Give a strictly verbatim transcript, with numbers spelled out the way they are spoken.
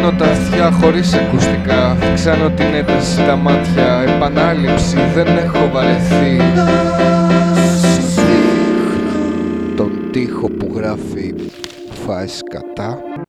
Σβήνω τα αυτιά χωρίς ακουστικά. Αυξάνω την ένταση στα μάτια. Επανάληψη, δεν έχω βαρεθεί. Τον τοίχο που γράφει φάεις κατά.